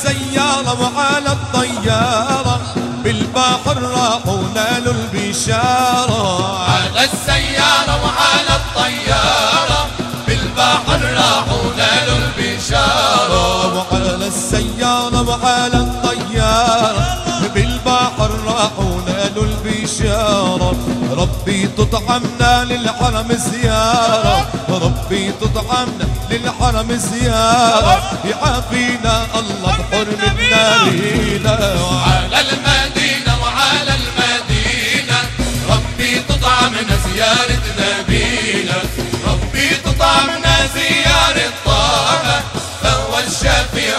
السيارة وعلى الطيارة بالبحر راحوا نالوا البشارة. على السيارة وعلى الطيارة بالبحر راحوا نالوا البشارة. وعلى السيارة وعلى الطيارة بالبحر راحوا نالوا البشارة. ربي تطعمنا للحرم زيارة، ربي تطعمنا للحرم زيارة، يعافينا الله بحرم نارينا. على المدينة وعلى المدينة ربي تطعمنا زيارة نبينا، ربي تطعمنا زيارة طه فهو الشفيع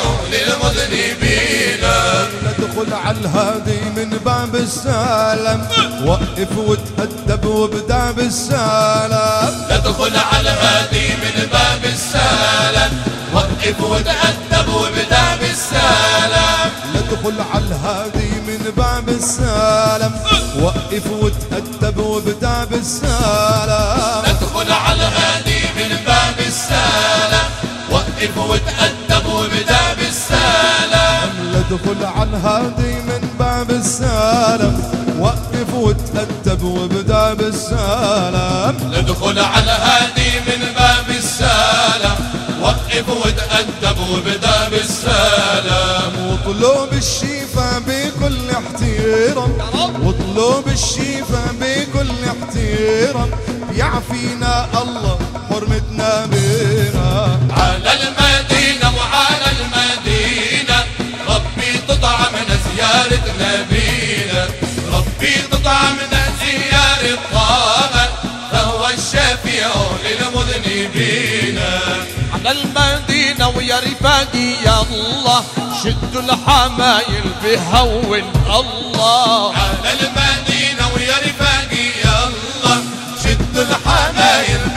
للمذنبين. ندخل على الهادي من باب السلام، وقف وتأدب وابدأ بالسلام. ندخل على الهادي من باب السلام، وقف وتأدب وابدأ بالسلام. ندخل على الهادي من باب السلام، وقف وتأدب وابدأ بالسلام. ندخل على الهادي من باب السلام، وقف وتأدب وابدأ بالسلام. ندخل على الهادي من باب السلام، وقف وتأدب وابدأ بالسلام. ندخل على الهادي من باب السلام، وقف وتأدب وابدأ بالسلام. واطلب الشفا بكل احترام، واطلب الشفا بكل احترام، يعفينا الله حرمتنا بنا. على المدينة وعلى المدينة ربي تطعمنا زيارة نبينا، ربي تطعمنا زيارة طه فهو الشفيع للمذنبين. على المدينة ويا رفاقي يا الله شدوا الحمايل بهون الله. على المدينة ويا رفاقي يا الله شدوا الحمايل